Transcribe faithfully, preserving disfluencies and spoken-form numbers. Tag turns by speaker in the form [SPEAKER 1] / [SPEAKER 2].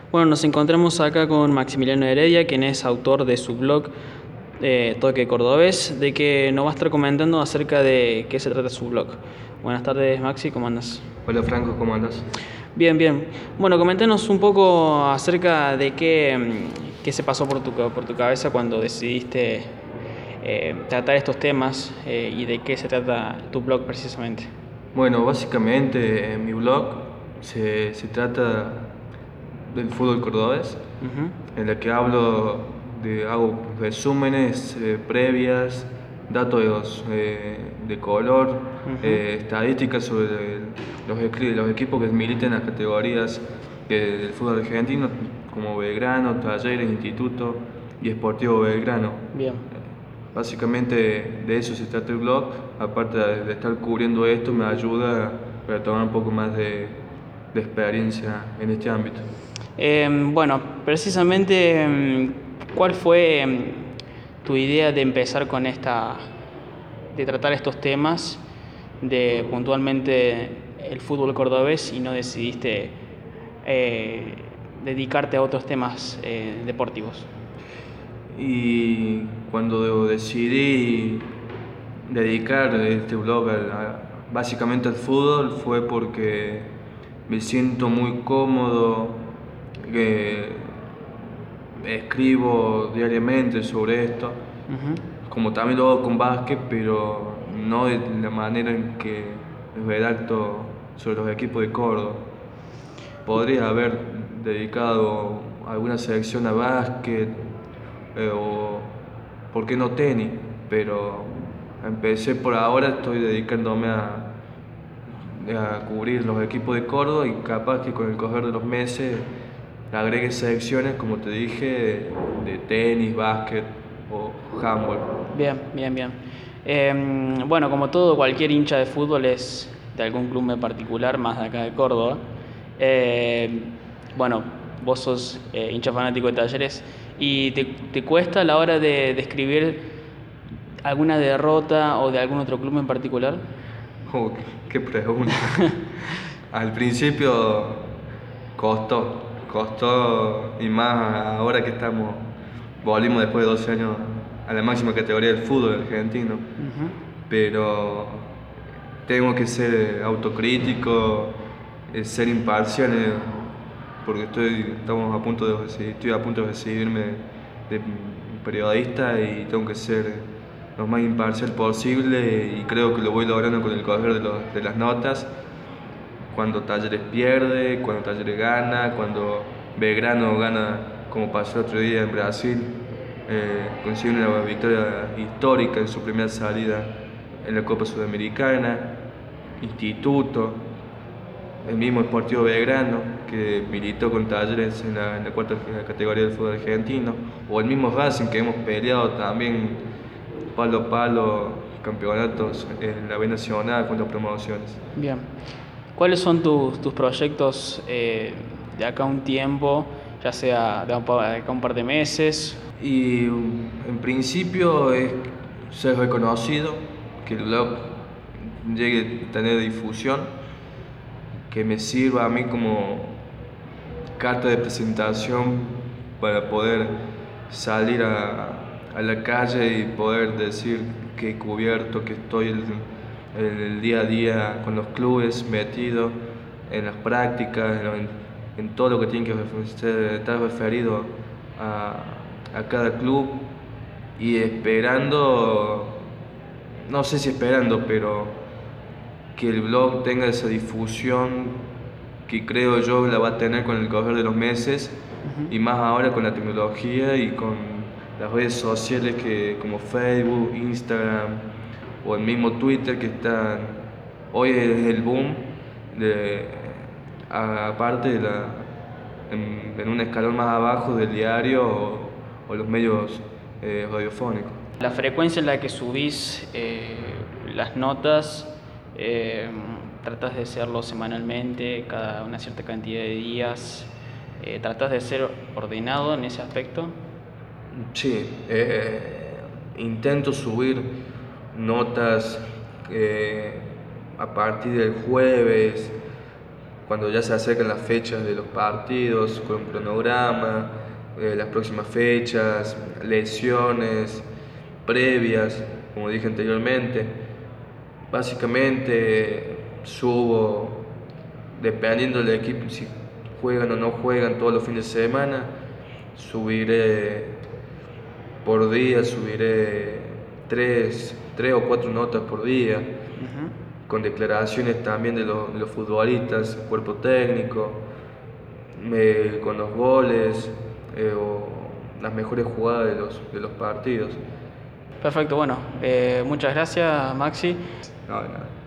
[SPEAKER 1] Bueno, nos encontramos acá con Maximiliano Heredia, quien es autor de su blog eh, Toque Cordobés, de que nos va a estar comentando acerca de qué se trata su blog. Buenas tardes, Maxi, ¿cómo andas?
[SPEAKER 2] Hola Franco, ¿cómo andas?
[SPEAKER 1] Bien, bien. Bueno, coméntanos un poco acerca de qué, mm, qué se pasó por tu, por tu cabeza cuando decidiste eh, tratar estos temas eh, y de qué se trata tu blog precisamente.
[SPEAKER 2] Bueno, básicamente en mi blog se, se trata del fútbol cordobés,
[SPEAKER 1] Ujú.
[SPEAKER 2] en la que hablo de, hago resúmenes, eh, previas, datos eh, de color,
[SPEAKER 1] Ujú.
[SPEAKER 2] eh, estadísticas sobre el- los, equi- los equipos que militan en las categorías de- del fútbol argentino, como Belgrano, Talleres, Instituto y Sportivo Belgrano.
[SPEAKER 1] Bien.
[SPEAKER 2] Básicamente de eso se trata el blog, aparte de, de estar cubriendo esto me ayuda para tomar un poco más de, de experiencia en este ámbito.
[SPEAKER 1] Eh, bueno, precisamente, mm, ¿cuál fue mm, tu idea de empezar con esta, de tratar estos temas, de puntualmente el fútbol cordobés y no decidiste eh, dedicarte a otros temas eh, deportivos?
[SPEAKER 2] Y cuando decidí dedicar este blog al- a- básicamente al fútbol fue porque me siento muy cómodo, que escribo diariamente sobre esto,
[SPEAKER 1] Ujú.
[SPEAKER 2] como también lo hago con básquet, pero no de la manera en que redacto sobre los equipos de Córdoba. Podría haber dedicado alguna sección a básquet eh, o, ¿por qué no tenis? Pero empecé por ahora, estoy dedicándome a, a cubrir los equipos de Córdoba y capaz que con el correr de los meses agregue secciones, como te dije, de tenis, básquet o handball.
[SPEAKER 1] Bien, bien, bien. Eh, bueno, como todo, cualquier hincha de fútbol es de algún club en particular, más de acá de Córdoba. Eh, bueno, vos sos eh, hincha fanático de Talleres y te, te cuesta a la hora de describir alguna derrota o de algún otro club en particular.
[SPEAKER 2] Oh, qué qué pregunta. Al principio costó, costó y más ahora que estamos, volvimos después de doce años a la máxima categoría del fútbol argentino,
[SPEAKER 1] Ujú.
[SPEAKER 2] pero tengo que ser autocrítico, eh, ser imparcial, eh, porque estoy, estamos a punto de, reci- estoy a punto de recibirme de periodista y tengo que ser lo más imparcial posible y creo que lo voy logrando con el correr de, los- de las notas. Cuando Talleres pierde, cuando Talleres gana, cuando Belgrano gana, como pasó el otro día en Brasil, eh, consigue una victoria histórica en su primera salida en la Copa Sudamericana. Instituto, el mismo Sportivo Belgrano, que militó con Talleres en la, en la cuarta categoría del fútbol argentino, o el mismo Racing, que hemos peleado también palo a palo campeonatos en la B Nacional contra promociones.
[SPEAKER 1] Bien. ¿Cuáles son tus, tus proyectos eh, de acá a un tiempo, ya sea de acá a un par de meses?
[SPEAKER 2] Y um, en principio es ser reconocido, que el blog llegue a tener difusión, que me sirva a mí como carta de presentación para poder salir a, a la calle y poder decir que he cubierto, que estoy en el, el día a día con los clubes metido en las prácticas, en, lo- en- en todo lo que tiene que refer- ser- estar referido a, a cada club y esperando, no sé si esperando, pero que el blog tenga esa difusión que creo yo la va a tener con el correr de los meses
[SPEAKER 1] Ujú.
[SPEAKER 2] y más ahora con la tecnología y con las redes sociales que, como Facebook, Instagram o el mismo Twitter que están, hoy es el boom, de, a- aparte de la, en, en un escalón más abajo del diario o, o los medios eh, radiofónicos.
[SPEAKER 1] La frecuencia en la que subís eh, las notas, eh, tratas de hacerlo semanalmente, cada una cierta cantidad de días, eh, tratas de ser ordenado en ese aspecto.
[SPEAKER 2] Sí, eh, intento subir notas eh, a partir del jueves, cuando ya se acercan las fechas de los partidos, con un cronograma, eh, las próximas fechas, lesiones previas, como dije anteriormente. Básicamente subo, dependiendo del equipo, si juegan o no juegan todos los fines de semana, subiré por día, subiré tres, tres o cuatro notas por día, uh-huh. con declaraciones también de los, de los futbolistas, cuerpo técnico, me, con los goles eh, o las mejores jugadas de los, de los partidos.
[SPEAKER 1] Perfecto, bueno, eh, muchas gracias, Maxi.
[SPEAKER 2] No, no.